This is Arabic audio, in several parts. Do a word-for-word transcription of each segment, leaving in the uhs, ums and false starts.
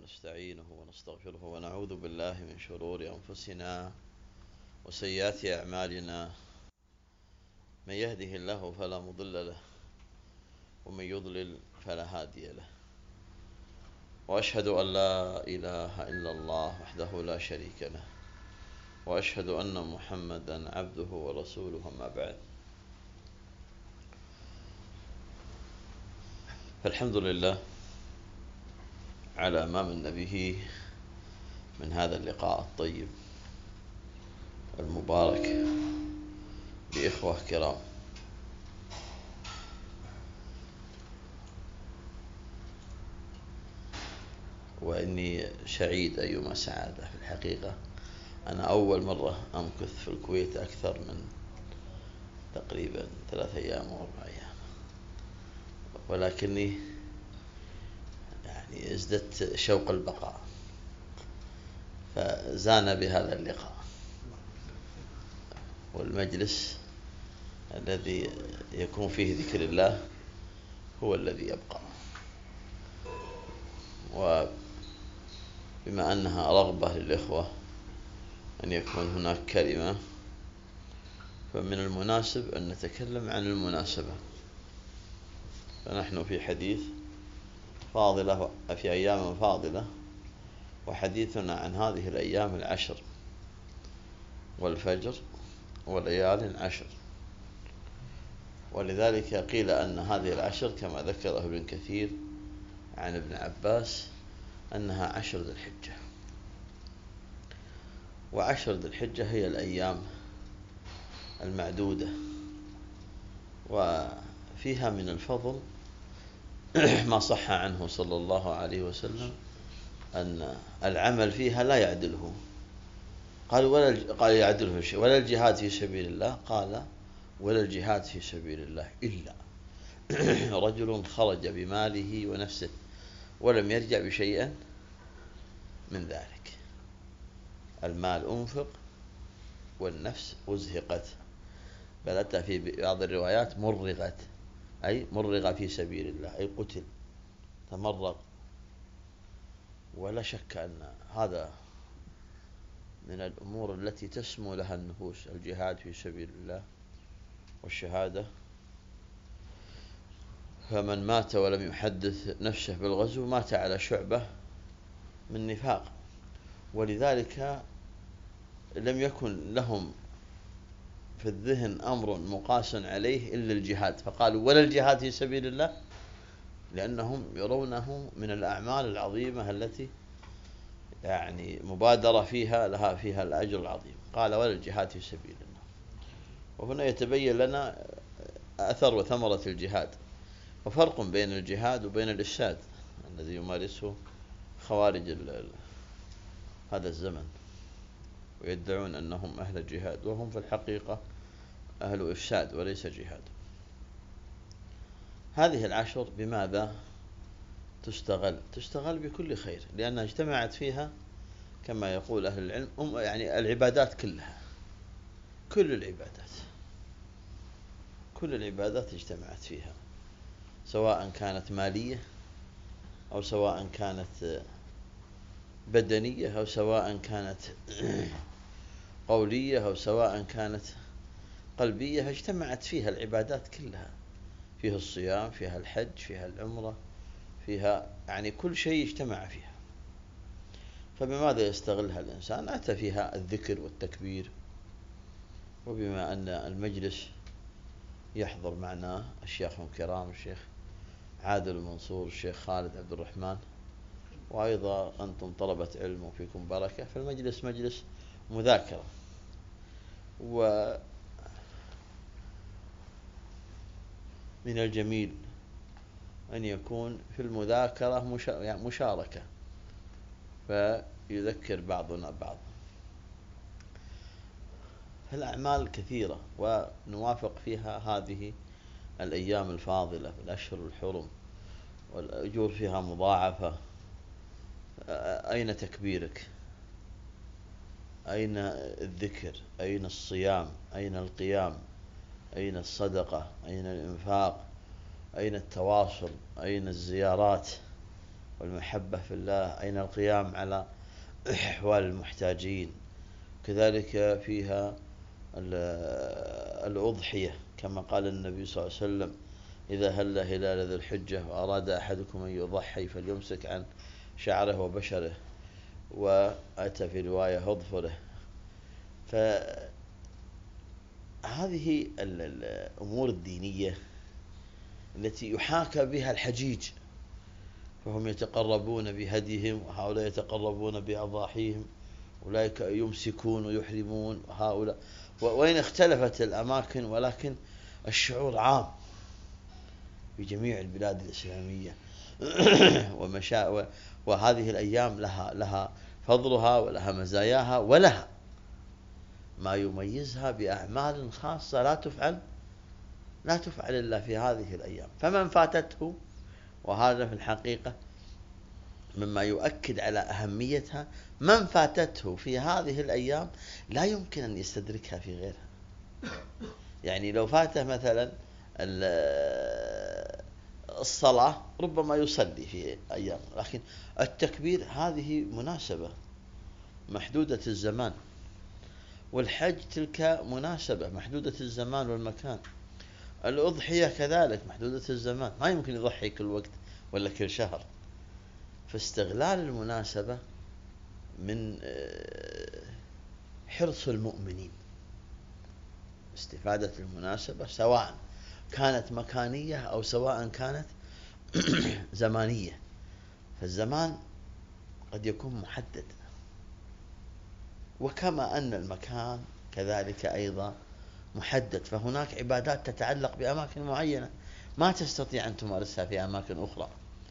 ونستعينه ونستغفره ونعوذ بالله من شرور أنفسنا وسيئات أعمالنا. من يهده الله فلا مضل له ومن يضلل فلا هادي له، وأشهد أن لا إله إلا الله وحده لا شريك له، وأشهد أن محمدا عبده ورسوله. أما بعد، فالحمد لله على ما من به من هذا اللقاء الطيب المبارك بإخوة كرام. وإني سعيد أيما سعادة في الحقيقة. أنا أول مرة أمكث في الكويت أكثر من تقريبا ثلاث أيام أو أربع أيام، ولكني يعني ازددت شوق البقاء، فزان بهذا اللقاء والمجلس الذي يكون فيه ذكر الله هو الذي يبقى. وبما أنها رغبة للإخوة أن يكون هناك كلمة، فمن المناسب أن نتكلم عن المناسبة. فنحن في حديث فاضلة في أيام فاضلة، وحديثنا عن هذه الأيام العشر والفجر وليال عشر. ولذلك قيل أن هذه العشر كما ذكره ابن كثير عن ابن عباس أنها عشر ذي الحجة. وعشر ذي الحجة هي الأيام المعدودة، وفيها من الفضل ما صح عنه صلى الله عليه وسلم أن العمل فيها لا يعدله. قال ولا قال يعدله شيء، ولا الجهاد في سبيل الله، قال ولا الجهاد في سبيل الله إلا رجل خرج بماله ونفسه ولم يرجع بشيء من ذلك. المال أنفق والنفس أزهقت، بل أتى في بعض الروايات مرغت، أي مرغ في سبيل الله، أي قتل تمرغ. ولا شك أن هذا من الأمور التي تسمو لها النفوس، الجهاد في سبيل الله والشهادة. فمن مات ولم يحدث نفسه بالغزو مات على شعبة من نفاق، ولذلك لم يكن لهم في الذهن أمر مقاس عليه إلا الجهاد، فقالوا ولا الجهاد في سبيل الله، لأنهم يرونه من الأعمال العظيمة التي يعني مبادرة فيها لها فيها الأجر العظيم. قال ولا الجهاد في سبيل الله. وهنا يتبين لنا أثر وثمرة الجهاد، وفرق بين الجهاد وبين الإفساد الذي يمارسه خوارج هذا الزمن، ويدعون أنهم أهل جهاد وهم في الحقيقة أهل إفساد وليس جهاد. هذه العشر بماذا تستغل؟ تستغل بكل خير، لأنها اجتمعت فيها كما يقول أهل العلم يعني العبادات كلها، كل العبادات كل العبادات اجتمعت فيها، سواء كانت مالية أو سواء كانت بدنية أو سواء كانت قولية أو سواء كانت قلبية، فاجتمعت فيها العبادات كلها. فيها الصيام، فيها الحج، فيها العمرة، فيها يعني كل شيء اجتمع فيها. فبماذا يستغلها الإنسان؟ أتى فيها الذكر والتكبير. وبما أن المجلس يحضر معنا الشيخ الكرام الشيخ عادل المنصور، الشيخ خالد عبد الرحمن، وأيضا أنتم طلبة علم وفيكم بركة، فالمجلس مجلس مذاكرة. ومن الجميل أن يكون في المذاكرة مشاركة، فيذكر بعضنا بعض. الأعمال كثيرة ونوافق فيها هذه الأيام الفاضلة في الأشهر الحرم، والأجور فيها مضاعفة. أين تكبيرك؟ أين الذكر؟ أين الصيام؟ أين القيام؟ أين الصدقة؟ أين الإنفاق؟ أين التواصل؟ أين الزيارات؟ والمحبة في الله، أين القيام على أحوال المحتاجين. كذلك فيها الأضحية كما قال النبي صلى الله عليه وسلم: إذا هل هلال ذي الحجة وأراد أحدكم أن يضحي فليمسك عن شعره وبشره، وأتى في رواية أظفره. فهذه الأمور الدينية التي يحاكى بها الحجيج، فهم يتقربون بهديهم وهؤلاء يتقربون بأضاحيهم، أولئك يمسكون ويحرمون وهؤلاء، وإن اختلفت الأماكن ولكن الشعور عام في جميع البلاد الإسلامية. ومشا وهذه الأيام لها لها فضلها ولها مزاياها ولها ما يميزها بأعمال خاصة لا تفعل لا تفعل إلا في هذه الأيام. فمن فاتته، وهذا في الحقيقة مما يؤكد على أهميتها، من فاتته في هذه الأيام لا يمكن أن يستدركها في غيرها. يعني لو فاته مثلا الصلاة ربما يصلي في أيام، لكن التكبير هذه مناسبة محدودة الزمان، والحج تلك مناسبة محدودة الزمان والمكان، الأضحية كذلك محدودة الزمان، ما يمكن يضحي كل وقت ولا كل شهر. فاستغلال المناسبة من حرص المؤمنين، استفادة المناسبة سواء كانت مكانية أو سواء كانت زمانية. فالزمان قد يكون محدد، وكما أن المكان كذلك أيضا محدد، فهناك عبادات تتعلق بأماكن معينة ما تستطيع أن تمارسها في أماكن أخرى.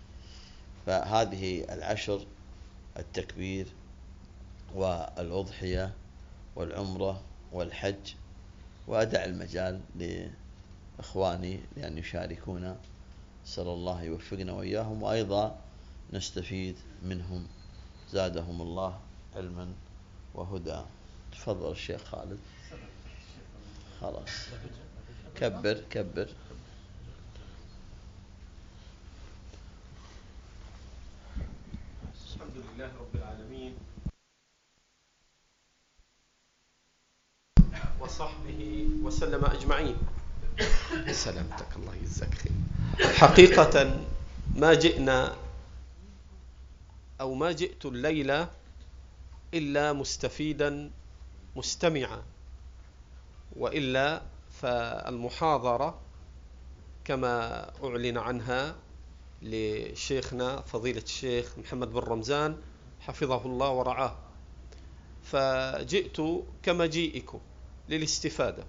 فهذه العشر: التكبير والأضحية والعمرة والحج. وأدع المجال لإخواني لأن يشاركونا، أسأل الله يوفقنا وإياهم، وأيضا نستفيد منهم، زادهم الله علما وهدى. تفضل الشيخ خالد. خلاص كبر كبر. الحمد لله رب العالمين، وصحبه وسلم أجمعين. سلامتك، الله يجزاك خير. حقيقة ما جئنا أو ما جئت الليلة إلا مستفيدا مستمعا، وإلا فالمحاضرة كما أعلن عنها لشيخنا فضيلة الشيخ محمد بن رمزان حفظه الله ورعاه، فجئت كمجيئكم للاستفادة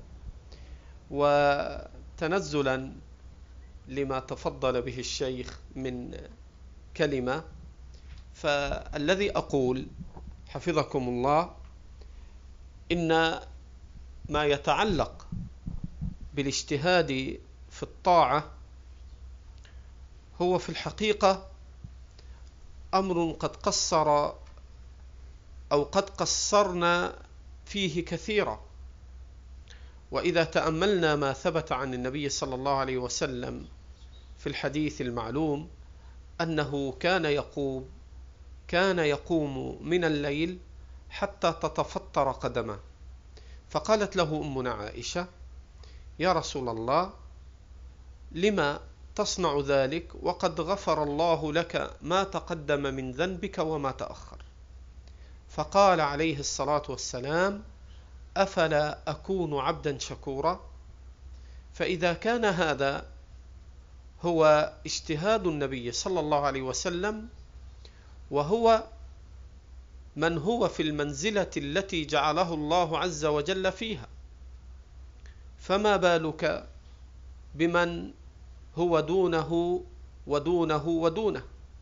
وتنزلا لما تفضل به الشيخ من كلمة. فالذي أقول حفظكم الله إن ما يتعلق بالاجتهاد في الطاعة هو في الحقيقة أمر قد قصر أو قد قصرنا فيه كثيرا. وإذا تأملنا ما ثبت عن النبي صلى الله عليه وسلم في الحديث المعلوم أنه كان يقوم كان يقوم من الليل حتى تتفطر قدمه، فقالت له أمنا عائشة: يا رسول الله، لما تصنع ذلك وقد غفر الله لك ما تقدم من ذنبك وما تأخر؟ فقال عليه الصلاة والسلام: أفلا أكون عبدا شكورا؟ فإذا كان هذا هو اجتهاد النبي صلى الله عليه وسلم، وهو من هو في المنزلة التي جعله الله عز وجل فيها، فما بالك بمن هو دونه ودونه ودونه؟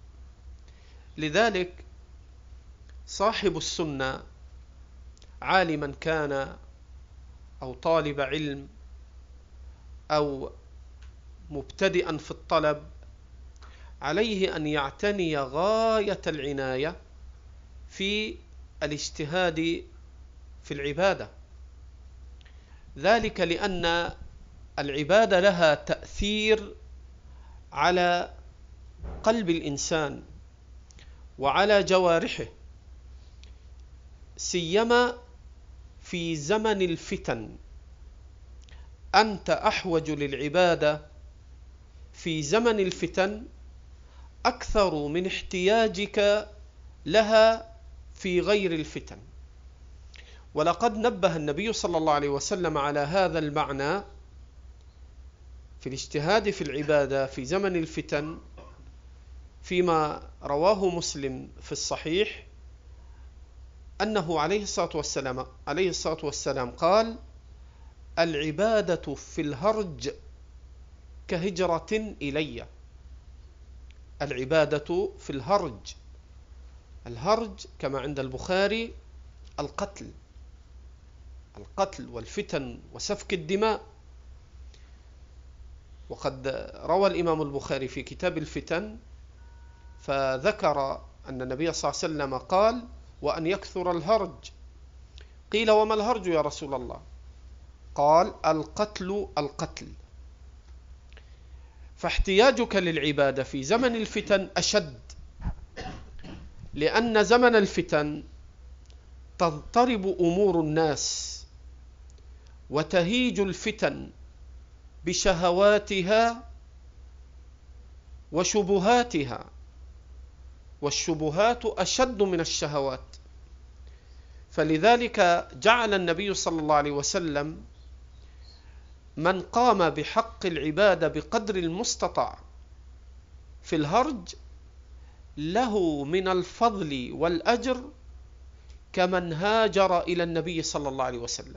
لذلك صاحب السنة، عالما كان أو طالب علم أو مبتدئا في الطلب، عليه أن يعتني غاية العناية في الاجتهاد في العبادة، ذلك لأن العبادة لها تأثير على قلب الإنسان وعلى جوارحه، سيما في زمن الفتن. أنت أحوج للعبادة في زمن الفتن أكثر من احتياجك لها في غير الفتن. ولقد نبه النبي صلى الله عليه وسلم على هذا المعنى في الاجتهاد في العبادة في زمن الفتن، فيما رواه مسلم في الصحيح أنه عليه الصلاة والسلام عليه الصلاة والسلام قال: العبادة في الهرج كهجرة إلي. العبادة في الهرج، الهرج كما عند البخاري القتل، القتل والفتن وسفك الدماء. وقد روى الإمام البخاري في كتاب الفتن فذكر أن النبي صلى الله عليه وسلم قال: وأن يكثر الهرج. قيل: وما الهرج يا رسول الله؟ قال: القتل القتل. فاحتياجك للعبادة في زمن الفتن أشد، لأن زمن الفتن تضطرب أمور الناس وتهيج الفتن بشهواتها وشبهاتها، والشبهات أشد من الشهوات. فلذلك جعل النبي صلى الله عليه وسلم من قام بحق العبادة بقدر المستطاع في الهرج له من الفضل والأجر كمن هاجر إلى النبي صلى الله عليه وسلم.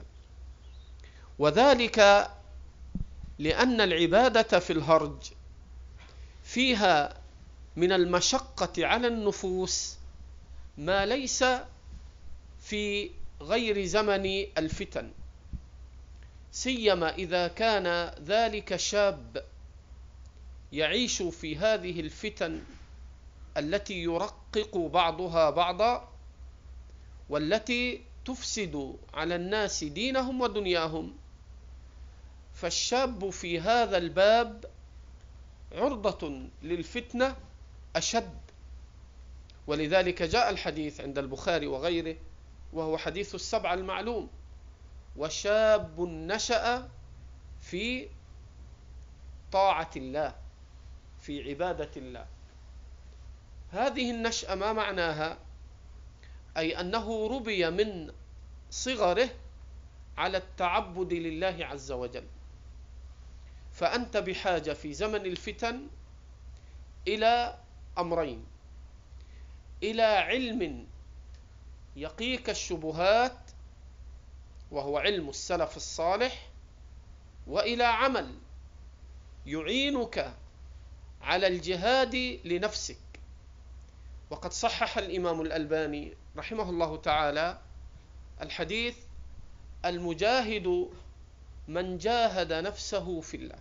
وذلك لأن العبادة في الهرج فيها من المشقة على النفوس ما ليس في غير زمن الفتن، سيما إذا كان ذلك شاب يعيش في هذه الفتن التي يرقق بعضها بعضا والتي تفسد على الناس دينهم ودنياهم. فالشاب في هذا الباب عرضة للفتنة أشد. ولذلك جاء الحديث عند البخاري وغيره، وهو حديث السبعة المعلوم: وشاب نشأ في طاعة الله، في عبادة الله. هذه النشأة ما معناها؟ أي أنه ربي من صغره على التعبد لله عز وجل. فأنت بحاجة في زمن الفتن إلى أمرين: إلى علم يقيك الشبهات وهو علم السلف الصالح، وإلى عمل يعينك على الجهاد لنفسك. وقد صحح الإمام الألباني رحمه الله تعالى الحديث: المجاهد من جاهد نفسه في الله.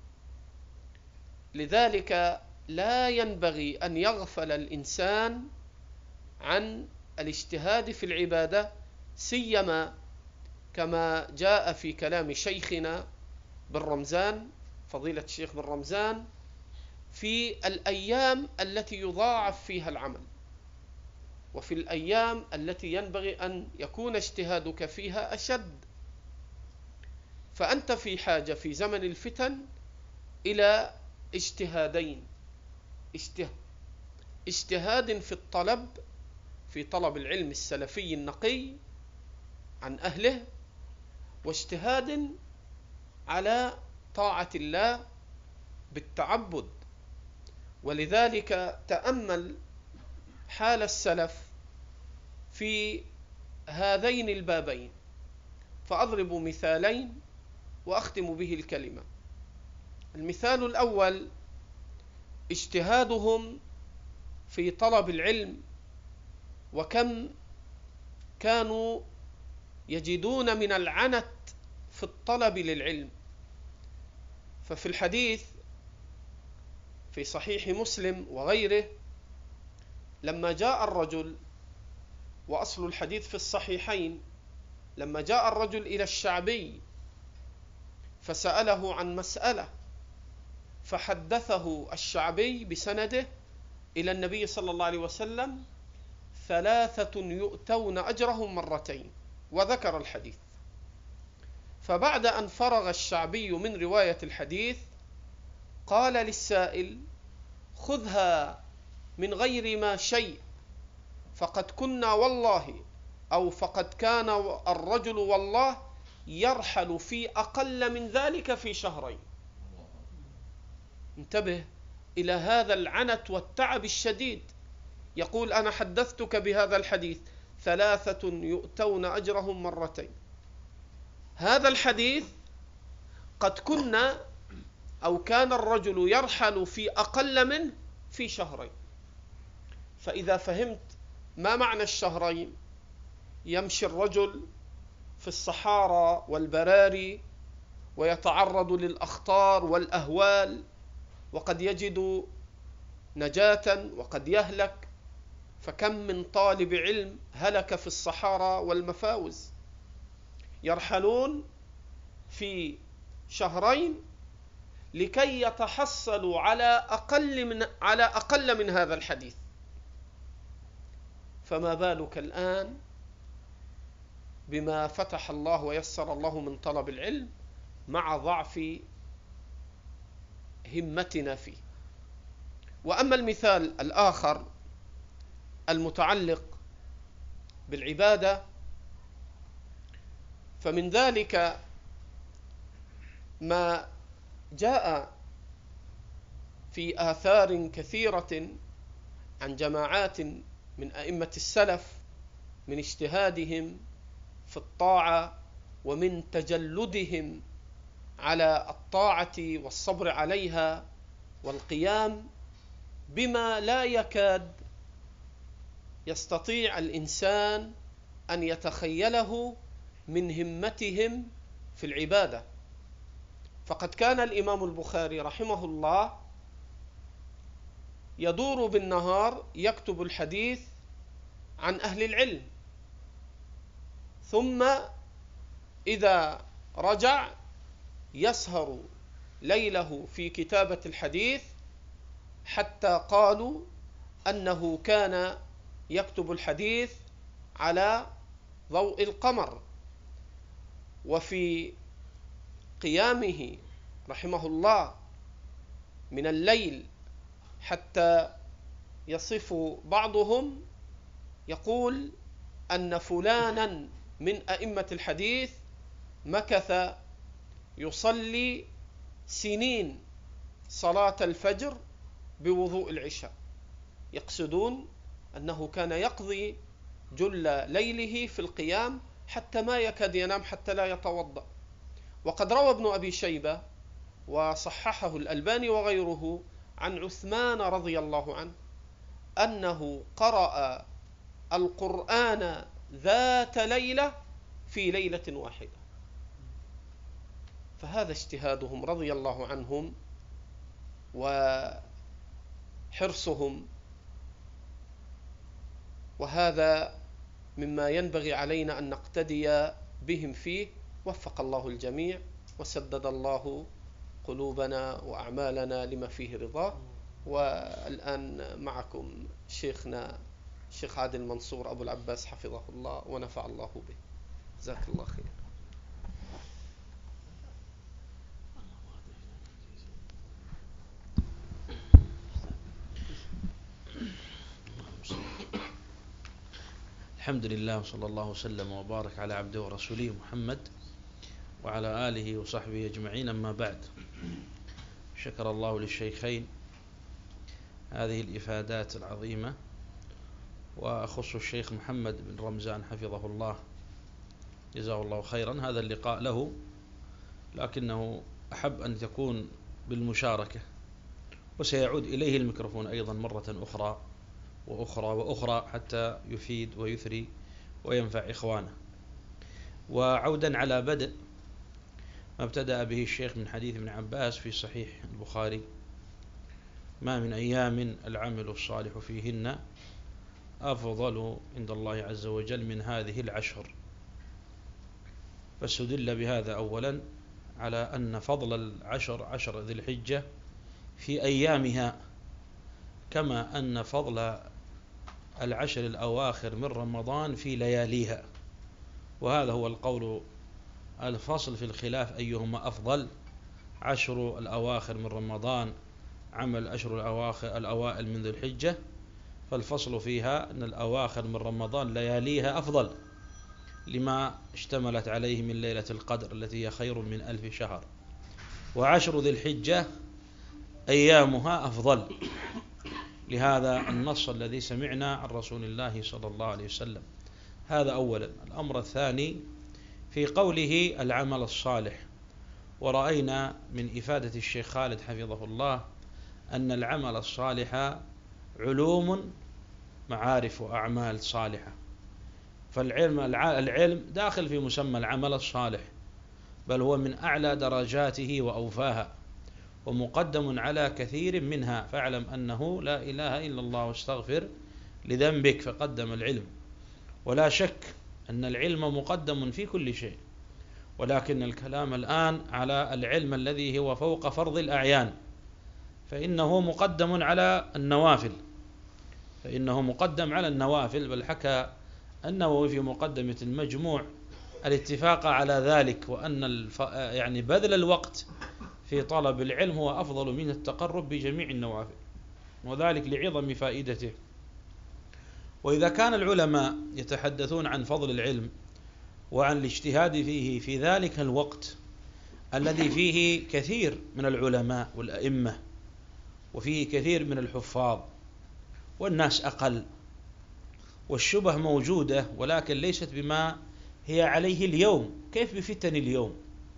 لذلك لا ينبغي أن يغفل الإنسان عن الاجتهاد في العبادة، سيما كما جاء في كلام شيخنا بن رمزان، فضيلة الشيخ بن رمزان، في الأيام التي يضاعف فيها العمل، وفي الأيام التي ينبغي أن يكون اجتهادك فيها أشد. فأنت في حاجة في زمن الفتن إلى اجتهادين: اجتهاد في الطلب، في طلب العلم السلفي النقي عن أهله، واجتهاد على طاعة الله بالتعبد. ولذلك تأمل حال السلف في هذين البابين، فأضرب مثالين وأختم به الكلمة. المثال الأول اجتهادهم في طلب العلم، وكم كانوا يجدون من العنت في الطلب للعلم. ففي الحديث في صحيح مسلم وغيره لما جاء الرجل، وأصل الحديث في الصحيحين، لما جاء الرجل إلى الشعبي فسأله عن مسألة، فحدثه الشعبي بسنده إلى النبي صلى الله عليه وسلم: ثلاثة يؤتون أجرهم مرتين، وذكر الحديث. فبعد أن فرغ الشعبي من رواية الحديث قال للسائل: خذها من غير ما شيء، فقد كنا والله أو فقد كان الرجل والله يرحل في أقل من ذلك في شهرين. انتبه إلى هذا العنت والتعب الشديد. يقول: أنا حدثتك بهذا الحديث، ثلاثة يؤتون أجرهم مرتين. هذا الحديث قد كنا أو كان الرجل يرحل في أقل منه في شهرين. فإذا فهمت ما معنى الشهرين، يمشي الرجل في الصحارى والبراري ويتعرض للأخطار والأهوال، وقد يجد نجاة وقد يهلك. فكم من طالب علم هلك في الصحارى والمفاوز. يرحلون في شهرين لكي يتحصلوا على أقل من على أقل من هذا الحديث. فما بالك الآن بما فتح الله ويسر الله من طلب العلم مع ضعف همتنا فيه. وأما المثال الآخر المتعلق بالعبادة، فمن ذلك ما جاء في آثار كثيرة عن جماعات من أئمة السلف من اجتهادهم في الطاعة ومن تجلدهم على الطاعة والصبر عليها والقيام بما لا يكاد يستطيع الإنسان أن يتخيله من همتهم في العبادة. فقد كان الإمام البخاري رحمه الله يدور بالنهار يكتب الحديث عن أهل العلم، ثم إذا رجع يسهر ليله في كتابة الحديث، حتى قالوا أنه كان يكتب الحديث على ضوء القمر. وفي قيامه رحمه الله من الليل حتى يصف بعضهم يقول أن فلانا من أئمة الحديث مكث يصلي سنين صلاة الفجر بوضوء العشاء، يقصدون أنه كان يقضي جل ليله في القيام حتى ما يكاد ينام حتى لا يتوضأ. وقد روى ابن أبي شيبة وصححه الألباني وغيره عن عثمان رضي الله عنه أنه قرأ القرآن ذات ليلة في ليلة واحدة. فهذا اجتهادهم رضي الله عنهم وحرصهم، وهذا مما ينبغي علينا أن نقتدي بهم فيه. وفق الله الجميع وسدد الله قلوبنا وأعمالنا لما فيه رضاه. والآن معكم شيخنا الشيخ عادل منصور أبو العباس حفظه الله ونفع الله به. جزاك الله خير. الحمد لله وصلى الله وسلم وبارك على عبده ورسوله محمد وعلى آله وصحبه أجمعين. أما بعد، شكر الله للشيخين هذه الإفادات العظيمة، وأخص الشيخ محمد بن رمزان حفظه الله جزاه الله خيرا. هذا اللقاء له، لكنه أحب أن تكون بالمشاركة، وسيعود إليه الميكروفون أيضا مرة أخرى وأخرى وأخرى حتى يفيد ويثري وينفع إخوانه. وعودا على بدء ما ابتدأ به الشيخ من حديث ابن عباس في صحيح البخاري: ما من أيام العمل الصالح فيهن أفضل عند الله عز وجل من هذه العشر. فاستدل بهذا أولا على أن فضل العشر عشر ذي الحجة في أيامها كما أن فضل العشر الأواخر من رمضان في لياليها، وهذا هو القول الفصل في الخلاف أيهما أفضل، عشر الأواخر من رمضان عمل أشهر الأواخر الأوائل من ذي الحجة، فالفصل فيها أن الأواخر من رمضان لياليها أفضل لما اشتملت عليه من ليلة القدر التي هي خير من ألف شهر، وعشر ذي الحجة أيامها أفضل، لهذا النص الذي سمعنا عن رسول الله صلى الله عليه وسلم. هذا أولا. الأمر الثاني في قوله العمل الصالح، ورأينا من إفادة الشيخ خالد حفظه الله أن العمل الصالح علوم معارف وأعمال صالحة، فالعلم العلم داخل في مسمى العمل الصالح، بل هو من أعلى درجاته وأوفاها، ومقدم على كثير منها، فاعلم أنه لا إله إلا الله واستغفر لذنبك، فقدم العلم. ولا شك أن العلم مقدم في كل شيء، ولكن الكلام الآن على العلم الذي هو فوق فرض الأعيان، فإنه مقدم على النوافل، فإنه مقدم على النوافل، بل حكى النووي في مقدمة المجموع الاتفاق على ذلك، وأن الف... يعني بذل الوقت في طلب العلم هو أفضل من التقرب بجميع النوافل، وذلك لعظم فائدته. وإذا كان العلماء يتحدثون عن فضل العلم وعن الاجتهاد فيه في ذلك الوقت الذي فيه كثير من العلماء والأئمة وفيه كثير من الحفاظ والناس أقل والشبه موجودة، ولكن ليست بما هي عليه اليوم. كيف بفتن اليوم؟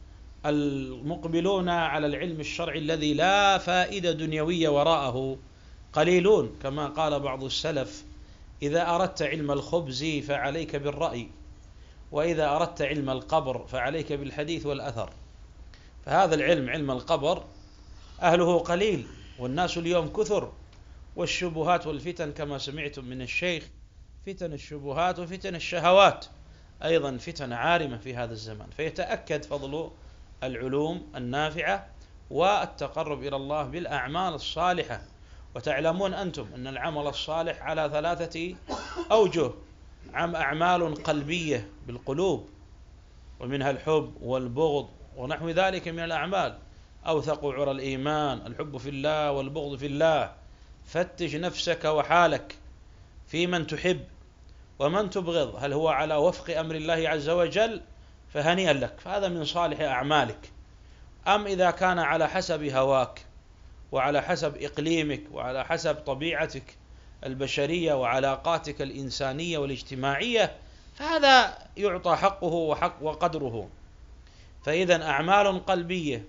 المقبلون على العلم الشرعي الذي لا فائدة دنيوية وراءه قليلون، كما قال بعض السلف: إذا أردت علم الخبز فعليك بالرأي، وإذا أردت علم القبر فعليك بالحديث والأثر. فهذا العلم، علم القبر، أهله قليل، والناس اليوم كثر، والشبهات والفتن كما سمعتم من الشيخ، فتن الشبهات وفتن الشهوات أيضا فتن عارمة في هذا الزمان، فيتأكد فضل العلوم النافعة والتقرب إلى الله بالأعمال الصالحة. وتعلمون أنتم أن العمل الصالح على ثلاثة أوجه: عم أعمال قلبية بالقلوب، ومنها الحب والبغض ونحو ذلك من الأعمال، أوثق عرى الإيمان الحب في الله والبغض في الله. فتش نفسك وحالك في من تحب ومن تبغض، هل هو على وفق أمر الله عز وجل؟ فهنيئا لك، فهذا من صالح أعمالك. أم إذا كان على حسب هواك وعلى حسب إقليمك وعلى حسب طبيعتك البشرية وعلاقاتك الإنسانية والاجتماعية، فهذا يعطى حقه وحق وقدره. فإذا أعمال قلبية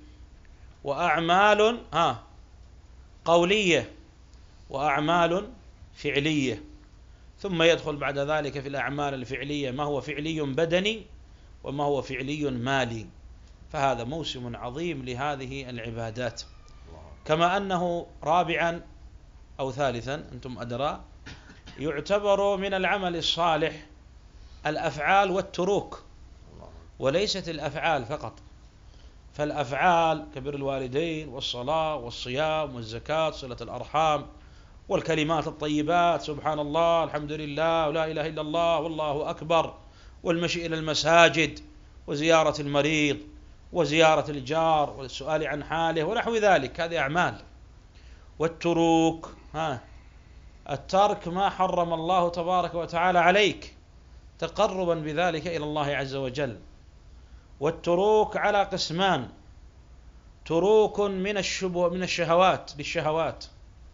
وأعمال ها قولية وأعمال فعلية، ثم يدخل بعد ذلك في الأعمال الفعلية ما هو فعلي بدني وما هو فعلي مالي. فهذا موسم عظيم لهذه العبادات. كما أنه رابعا أو ثالثا، أنتم أدرى، يعتبر من العمل الصالح الأفعال والتروك، وليست الأفعال فقط. فالأفعال كبر الوالدين والصلاة والصيام والزكاة، صلة الأرحام، والكلمات الطيبات، سبحان الله، الحمد لله، ولا إله إلا الله، والله أكبر، والمشي إلى المساجد، وزيارة المريض، وزيارة الجار، والسؤال عن حاله، ونحو ذلك، هذه أعمال. والتروك ها الترك ما حرم الله تبارك وتعالى عليك تقربا بذلك إلى الله عز وجل. والتروك على قسمان: تروك من الشبه من الشهوات للشهوات،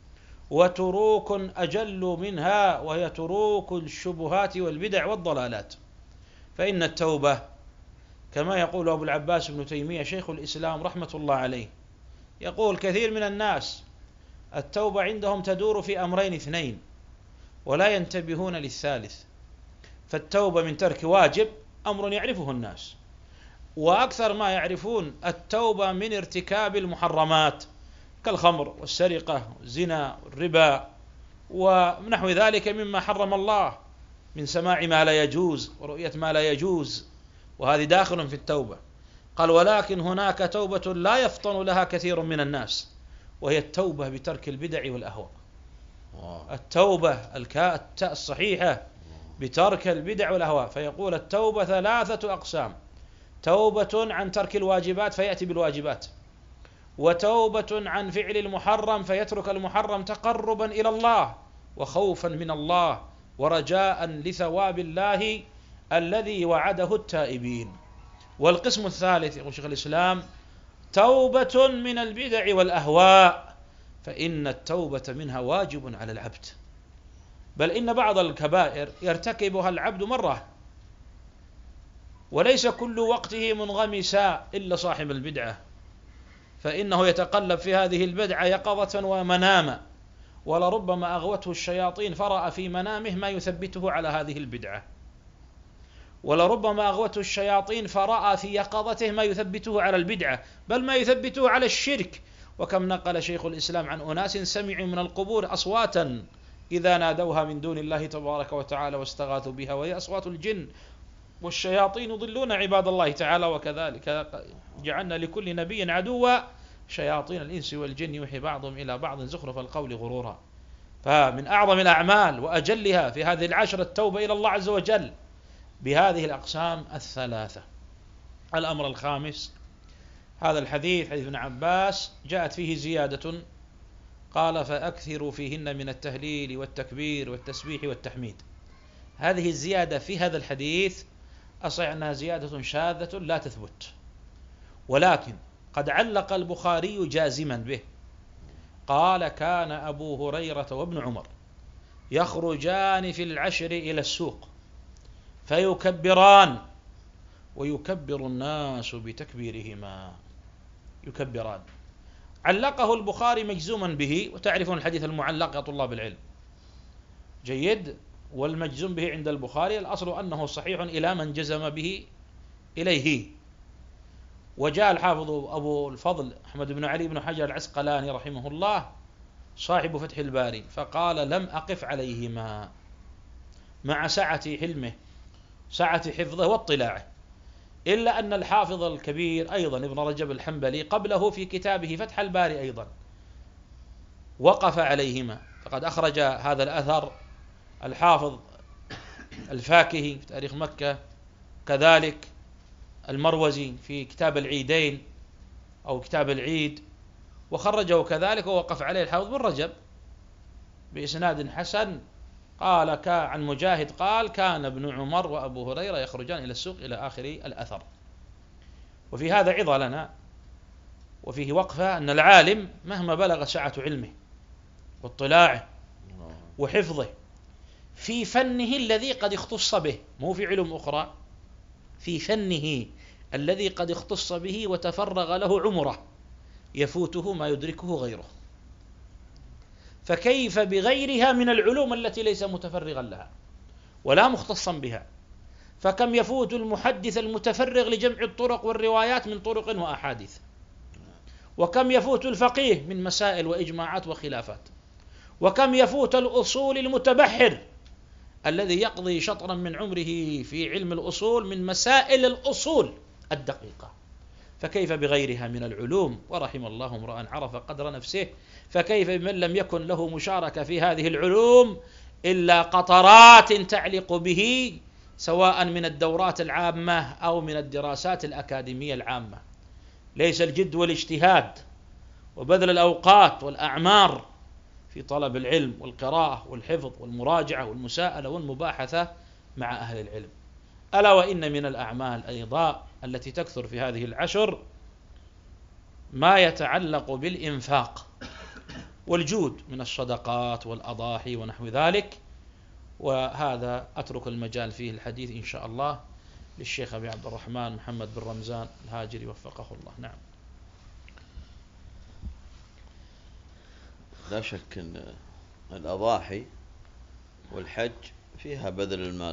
وتروك أجل منها وهي تروك الشبهات والبدع والضلالات. فإن التوبة كما يقول أبو العباس ابن تيمية شيخ الإسلام رحمة الله عليه، يقول: كثير من الناس التوبة عندهم تدور في أمرين اثنين ولا ينتبهون للثالث. فالتوبة من ترك واجب أمر يعرفه الناس، وأكثر ما يعرفون التوبة من ارتكاب المحرمات كالخمر والسرقة والزنا والربا ونحو ذلك مما حرم الله، من سماع ما لا يجوز ورؤية ما لا يجوز، وهذه داخل في التوبة. قال: ولكن هناك توبة لا يفطن لها كثير من الناس، وهي التوبة بترك البدع والأهواء. التوبة التاء الصحيحة بترك البدع والأهواء، فيقول التوبة ثلاثة أقسام: توبة عن ترك الواجبات فيأتي بالواجبات، وتوبة عن فعل المحرم فيترك المحرم تقربا إلى الله وخوفا من الله ورجاء لثواب الله الذي وعده التائبين. والقسم الثالث يقول شيخ الإسلام: توبة من البدع والأهواء، فإن التوبة منها واجب على العبد، بل إن بعض الكبائر يرتكبها العبد مرة، وليس كل وقته منغمسا إلا صاحب البدعة، فإنه يتقلب في هذه البدعة يقظة ومناما، ولربما أغوته الشياطين فرأى في منامه ما يثبته على هذه البدعة، ولربما أغوته الشياطين فرأى في يقظته ما يثبته على البدعة، بل ما يثبته على الشرك. وكم نقل شيخ الإسلام عن أناس سمعوا من القبور أصواتا إذا نادوها من دون الله تبارك وتعالى واستغاثوا بها، وهي أصوات الجن، والشياطين يضلون عباد الله تعالى، وكذلك جعلنا لكل نبي عدوا شياطين الإنس والجن يوحي بعضهم إلى بعض زخرف القول غرورا. فمن أعظم الأعمال وأجلها في هذه العشر التوبة إلى الله عز وجل بهذه الأقسام الثلاثة. الأمر الخامس: هذا الحديث حديث ابن عباس جاءت فيه زيادة، قال: فأكثروا فيهن من التهليل والتكبير والتسبيح والتحميد. هذه الزيادة في هذا الحديث أصح أنها زيادة شاذة لا تثبت، ولكن قد علق البخاري جازما به، قال: كان أبو هريرة وابن عمر يخرجان في العشر إلى السوق فيكبران ويكبر الناس بتكبيرهما. يكبران، علقه البخاري مجزوما به، وتعرفون الحديث المعلق يا طلاب العلم جيد، والمجزوم به عند البخاري الأصل أنه صحيح إلى من جزم به إليه. وجاء الحافظ أبو الفضل أحمد بن علي بن حجر العسقلاني رحمه الله صاحب فتح الباري فقال: لم أقف عليهما، مع سعة حلمه سعة حفظه واطلاعه، إلا أن الحافظ الكبير أيضا ابن رجب الحنبلي قبله في كتابه فتح الباري أيضا وقف عليهما، فقد أخرج هذا الأثر الحافظ الفاكهي في تاريخ مكة، كذلك المروزي في كتاب العيدين أو كتاب العيد، وخرجه كذلك ووقف عليه الحافظ بن رجب بإسناد حسن، قال عن مجاهد قال: كان ابن عمر وأبو هريرة يخرجان إلى السوق، إلى آخر الأثر. وفي هذا عظة لنا، وفيه وقفة أن العالم مهما بلغ سعة علمه واطلاعه وحفظه في فنه الذي قد اختص به، مو في علم أخرى، في فنه الذي قد اختص به وتفرغ له عمره، يفوته ما يدركه غيره، فكيف بغيرها من العلوم التي ليس متفرغا لها ولا مختصا بها؟ فكم يفوت المحدث المتفرغ لجمع الطرق والروايات من طرق وأحاديث، وكم يفوت الفقيه من مسائل وإجماعات وخلافات، وكم يفوت الأصول المتبحر الذي يقضي شطرا من عمره في علم الأصول من مسائل الأصول الدقيقة، فكيف بغيرها من العلوم؟ ورحم الله امرأ عرف قدر نفسه، فكيف بمن لم يكن له مشاركة في هذه العلوم إلا قطرات تعلق به، سواء من الدورات العامة أو من الدراسات الأكاديمية العامة. ليس الجد والاجتهاد وبذل الأوقات والأعمار في طلب العلم والقراءة والحفظ والمراجعة والمساءلة والمباحثة مع أهل العلم. ألا وإن من الأعمال أيضا التي تكثر في هذه العشر ما يتعلق بالإنفاق والجود من الصدقات والأضاحي ونحو ذلك، وهذا أترك المجال فيه الحديث إن شاء الله للشيخ أبي عبد الرحمن محمد بن رمزان الهاجري وفقه الله. نعم. لا شك أن الأضاحي والحج فيها بذل المال،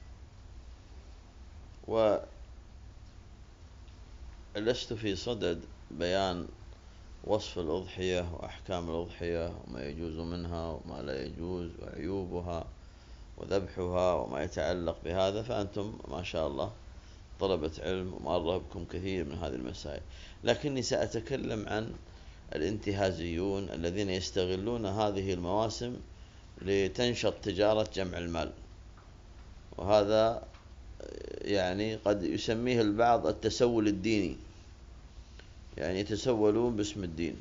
ولست في صدد بيان وصف الأضحية وأحكام الأضحية وما يجوز منها وما لا يجوز وعيوبها وذبحها وما يتعلق بهذا، فأنتم ما شاء الله طلبة علم ومعرض بكم كثير من هذه المسائل، لكني سأتكلم عن الانتهازيون الذين يستغلون هذه المواسم لتنشط تجارة جمع المال، وهذا يعني قد يسميه البعض التسول الديني، يعني يتسولون باسم الدين،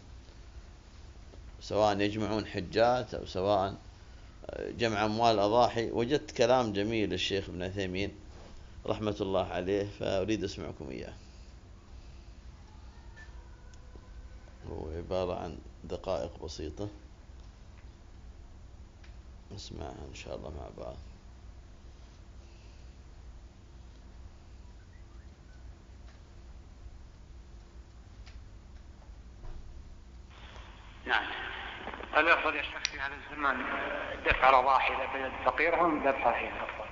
سواء يجمعون حجات أو سواء جمع أموال أضاحي. وجدت كلام جميل للشيخ ابن عثيمين رحمة الله عليه، فأريد أسمعكم إياه. هو عبارة عن دقائق بسيطة نسمعها إن شاء الله مع بعض. نعم. هل يفضل يا شيخ في هذا الزمان دفع الأضاحي إلى بلد فقير أم ذبحها هنا أفضل؟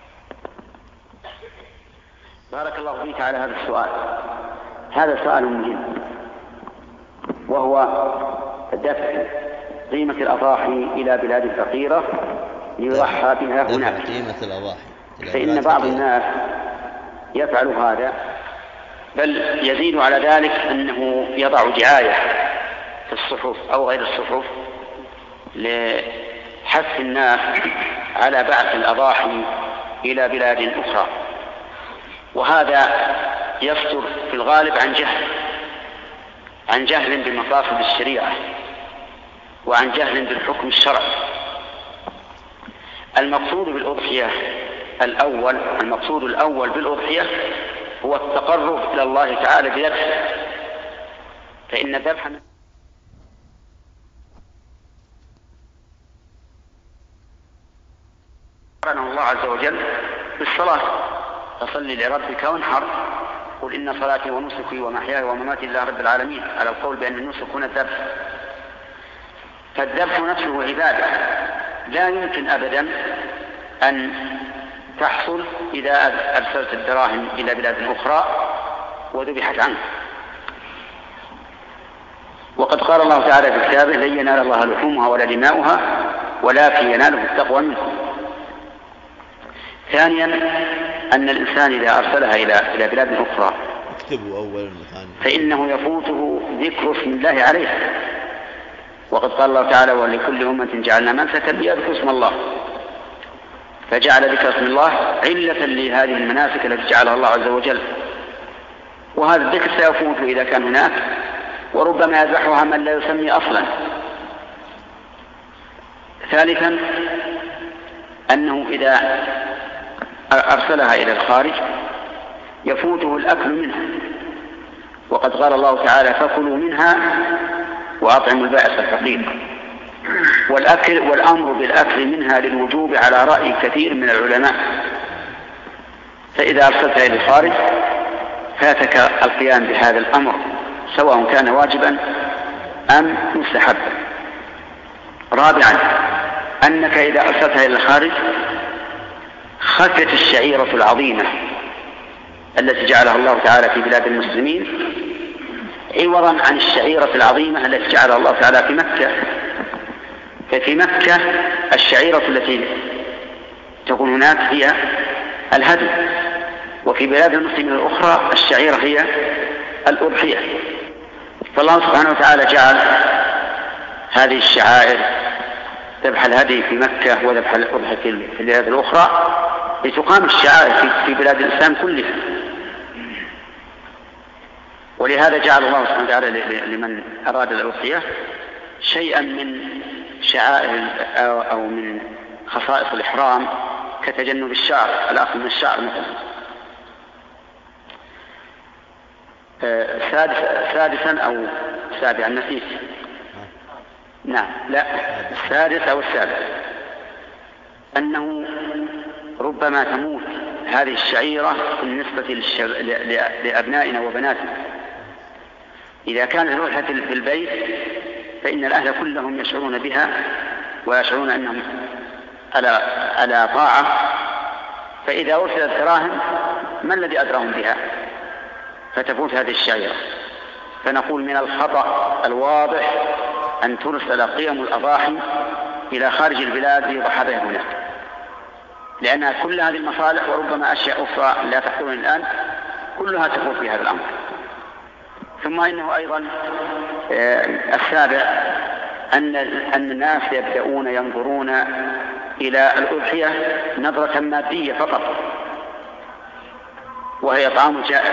بارك الله فيك على هذا السؤال. هذا سؤال مهم، وهو دفع قيمة الأضاحي إلى بلاد فقيرة ليضحى بها هناك. قيمة الأضاحي فإن بعض الناس يفعل هذا، بل يزيد على ذلك أنه يضع دعاية في الصحف أو غير الصحف لحث الناس على بعث الأضاحي إلى بلاد أخرى، وهذا يصدر في الغالب عن جهل عن جهل بمقاصد الشريعة وعن جهل بالحكم الشرعي. المقصود بالأضحية الأول المقصود الأول بالأضحية هو التقرب إلى الله تعالى بذبحه، فإن الذبح أمرنا الله عز وجل بالصلاة، فصل لربك وانحر، قل إن صلاتي ونسكي ومحياي ومماتي لله رب العالمين، على القول بأن النسك هنا الذبح. فالذبح نفسه عبادة لا يمكن أبدا أن تحصل إذا أرسلت الدراهم إلى بلاد أخرى وذبحت عنه. وقد قال الله تعالى في كتابه: لن ينال الله لحومها ولا دماؤها ولكن يناله التقوى منكم. ثانيا، أن الإنسان إذا أرسلها إلى إلى بلاد أخرى فإنه يفوته ذكر اسم الله عليه، وقد قال الله تعالى: ولكل أمة جعلنا منسكا ليذكروا اسم الله، فجعل ذكر اسم الله علة لهذه المناسك التي جعلها الله عز وجل. وهذا الذكر سيفوته إذا كان هناك، وربما يذبحها من لا يسمي أصلا. ثالثا، أنه إذا أرسلها إلى الخارج يفوته الأكل منها، وقد قال الله تعالى: فكلوا منها وأطعموا البائس الفقير. والأكل والأمر بالأكل منها للوجوب على رأي كثير من العلماء، فإذا أرسلتها إلى الخارج فاتك القيام بهذا الأمر سواء كان واجبا أم مستحبا. رابعا، أنك إذا أرسلتها إلى الخارج خفت الشعيرة العظيمة التي جعلها الله تعالى في بلاد المسلمين عوضا عن الشعيرة العظيمة التي جعلها الله تعالى في مكة. ففي مكة الشعيرة التي تكون هناك هي الهدي، وفي بلاد المسلمين الأخرى الشعيرة هي الأضحية. فالله سبحانه وتعالى جعل هذه الشعائر ذبح الهدي في مكة وذبح الأضحية في البلاد الأخرى لتقام الشعائر في بلاد الإسلام كلها. ولهذا جعل الله سبحانه وتعالى لمن أراد الأضحية شيئا من شعائر أو من خصائص الإحرام كتجنب الشعر، الأخذ من الشعر مثلا. سادسا أو سابعا نسيت، نعم لا السادس أو السابع، أنه ربما تموت هذه الشعيرة بالنسبة لأبنائنا وبناتنا. إذا كانت الأضحية في البيت فإن الأهل كلهم يشعرون بها ويشعرون أنهم على على طاعة، فإذا أرسلت دراهم ما الذي أدراهم بها؟ فتفوت هذه الشعيرة. فنقول من الخطأ الواضح أن ترسل قيم الأضاحي إلى خارج البلاد ليضحى بها هناك، لأن كل هذه المصالح وربما أشياء أخرى لا تحضرني الآن كلها تفوت في هذا الأمر. ثم إنه أيضا السابع أن أن الناس يبدأون ينظرون إلى الأضحية نظرة مادية فقط، وهي طعام جائع،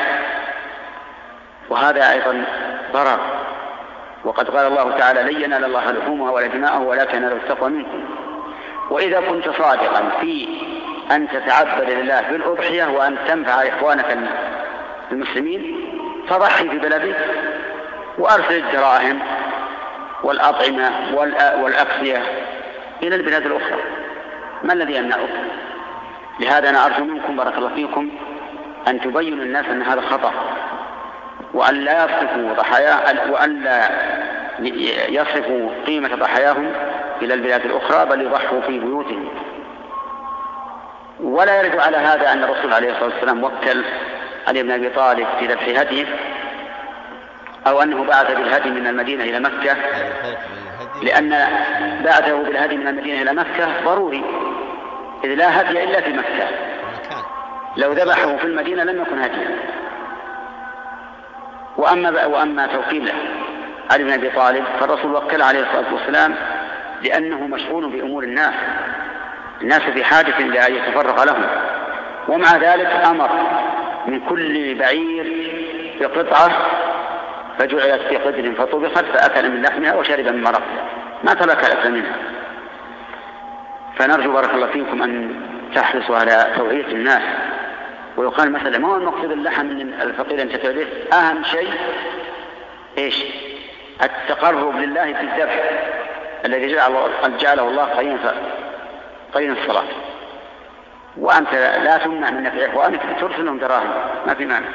وهذا أيضا ضرر. وقد قال الله تعالى: لن ينال الله لحومها ولا دماءه ولكن ينال التقوى منكم. وإذا كنت صادقا في أن تتعبد لله بالأضحية وأن تنفع إخوانك المسلمين فضحي في بلدك وأرسل الدراهم والأطعمة والأكسية إلى البلاد الأخرى، ما الذي يمنعك؟ لهذا أنا أرجو منكم بارك الله فيكم أن تبينوا الناس أن هذا خطأ، وأن لا يصرفوا ضحايا وأن لا يصرفوا قيمة ضحاياهم إلى البلاد الأخرى، بل يضحوا في بيوتهم. ولا يرد على هذا أن الرسول عليه الصلاة والسلام وكل علي بن أبي طالب في ذبح هديه، أو أنه بعث بالهدي من المدينة إلى مكة، لأن بعثه بالهدي من المدينة إلى مكة ضروري، إذ لا هدي إلا في مكة. لو ذبحه في المدينة لم يكن هديا. وأما وأما توكيل علي بن أبي طالب فالرسول وكل عليه الصلاة والسلام لأنه مشغول بأمور الناس، الناس في حاجة إلى أن يتفرغ لهم، ومع ذلك أمر من كل بعير بقطعة فجعلت في قدر فطبخت فأكل من لحمها وشرب من مرقها، ما ترك الأكل منها. فنرجو بارك الله فيكم أن تحرصوا على توعية الناس. ويقال مثلا ما هو المقصود اللحم من الفقير أن تتعليه، أهم شيء إيش؟ التقرب لله في الذبح الذي جعله الله قرين الصلاة. وأنت لا تمنع من نفع إخوانك ترسل لهم دراهم، ما في مانع.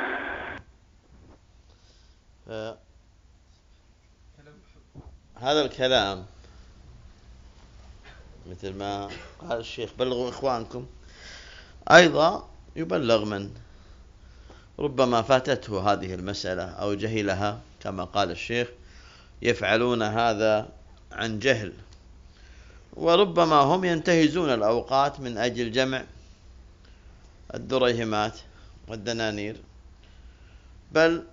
هذا الكلام مثل ما قال الشيخ بلغوا إخوانكم، أيضا يبلغ من ربما فاتته هذه المسألة أو جهلها، كما قال الشيخ يفعلون هذا عن جهل، وربما هم ينتهزون الأوقات من أجل جمع الدريهمات والدنانير. بل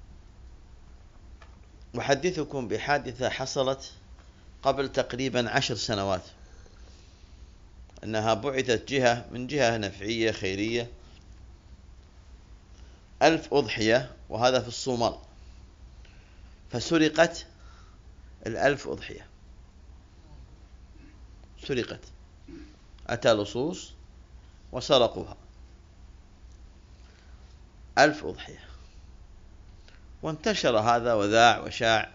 أحدثكم بحادثة حصلت قبل تقريبا عشر سنوات، أنها بعثت جهة من جهة نفعية خيرية ألف أضحية، وهذا في الصومال، فسرقت الألف أضحية، سرقت، أتى لصوص وسرقوها ألف أضحية، وانتشر هذا وذاع وشاع.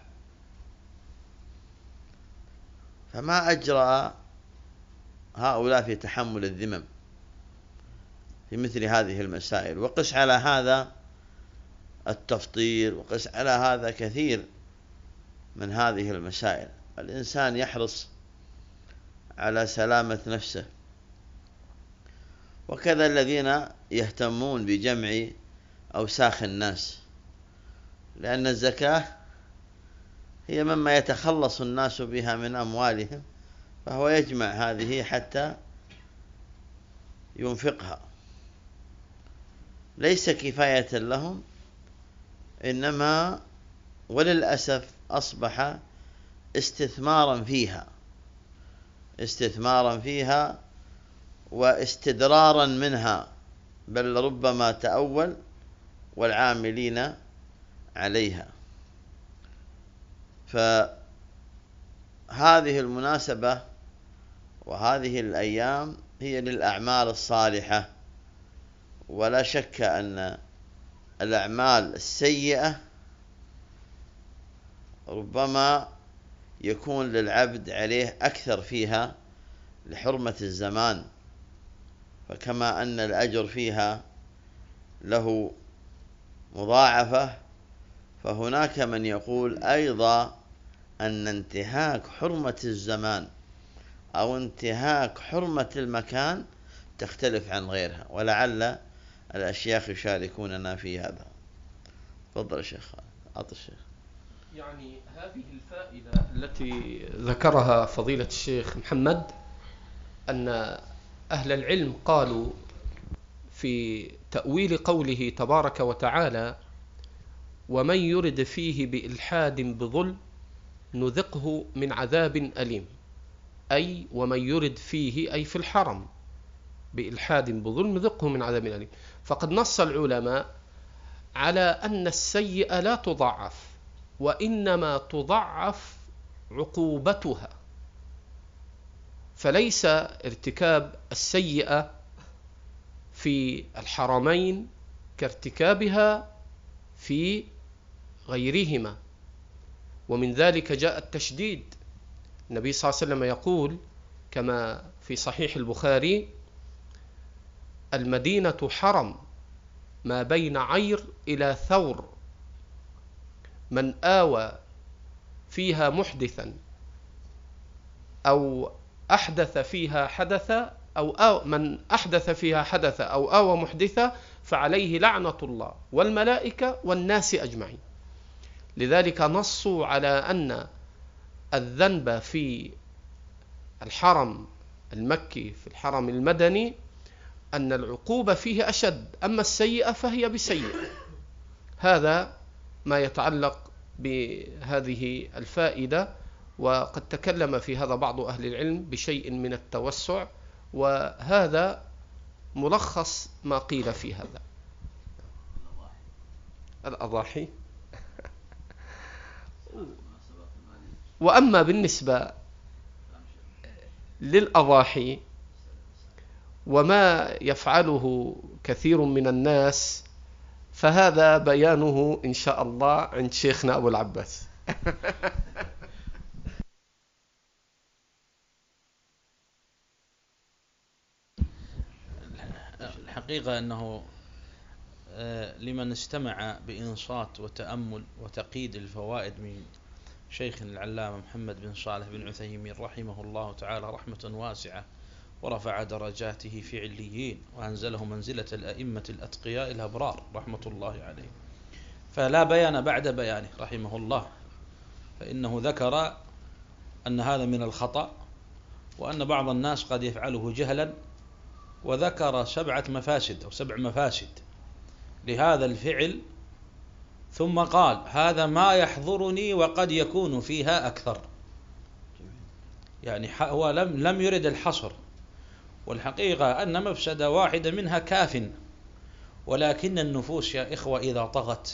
فما أجرى هؤلاء في تحمل الذمم في مثل هذه المسائل؟ وقس على هذا التفطير، وقس على هذا كثير من هذه المسائل. الإنسان يحرص على سلامة نفسه. وكذا الذين يهتمون بجمع أوساخ الناس، لأن الزكاة هي مما يتخلص الناس بها من أموالهم، فهو يجمع هذه حتى ينفقها، ليس كفاية لهم، إنما وللأسف أصبح استثمارا فيها، استثمارا فيها واستدرارا منها، بل ربما تأول والعاملين عليها. فهذه المناسبة وهذه الأيام هي للأعمال الصالحة، ولا شك أن الأعمال السيئة ربما يكون للعبد عليه أكثر فيها لحرمة الزمان، فكما أن الأجر فيها له مضاعفة، فهناك من يقول أيضا أن انتهاك حرمة الزمان أو انتهاك حرمة المكان تختلف عن غيرها، ولعل الأشياخ يشاركوننا في هذا. تفضل يا شيخ. أعطي الشيخ. يعني هذه الفائدة التي ذكرها فضيلة الشيخ محمد، أن أهل العلم قالوا في تأويل قوله تبارك وتعالى: ومن يرد فيه بإلحاد بظلم نذقه من عذاب أليم، أي ومن يرد فيه أي في الحرم بإلحاد بظلم نذقه من عذاب أليم. فقد نص العلماء على أن السيئة لا تضعف، وإنما تضعف عقوبتها، فليس ارتكاب السيئة في الحرمين كارتكابها في غيرهما. ومن ذلك جاء التشديد، النبي صلى الله عليه وسلم يقول كما في صحيح البخاري: المدينة حرم ما بين عير إلى ثور، من آوى فيها محدثا أو أحدث فيها حدثا أو آو من أحدث فيها حدثا أو آوى محدثا فعليه لعنة الله والملائكة والناس أجمعين. لذلك نصوا على أن الذنب في الحرم المكي في الحرم المدني أن العقوبة فيه أشد، أما السيئة فهي بسيئة. هذا ما يتعلق بهذه الفائدة، وقد تكلم في هذا بعض أهل العلم بشيء من التوسع، وهذا ملخص ما قيل في هذا. الأضاحي. وأما بالنسبة للأضاحي وما يفعله كثير من الناس فهذا بيانه إن شاء الله عند شيخنا أبو العباس. الحقيقة أنه لمن استمع بإنصات وتأمل وتقييد الفوائد من شيخنا العلامة محمد بن صالح بن عثيمين رحمه الله تعالى رحمة واسعة، ورفع درجاته في عليين، وأنزله منزلة الأئمة الأتقياء الأبرار رحمة الله عليه، فلا بيان بعد بيانه رحمه الله. فإنه ذكر أن هذا من الخطأ، وأن بعض الناس قد يفعله جهلا، وذكر سبعة مفاسد أو سبع مفاسد لهذا الفعل، ثم قال: هذا ما يحضرني وقد يكون فيها أكثر. يعني هو لم لم يرد الحصر، والحقيقة أن مفسدة واحدة منها كاف، ولكن النفوس يا إخوة إذا طغت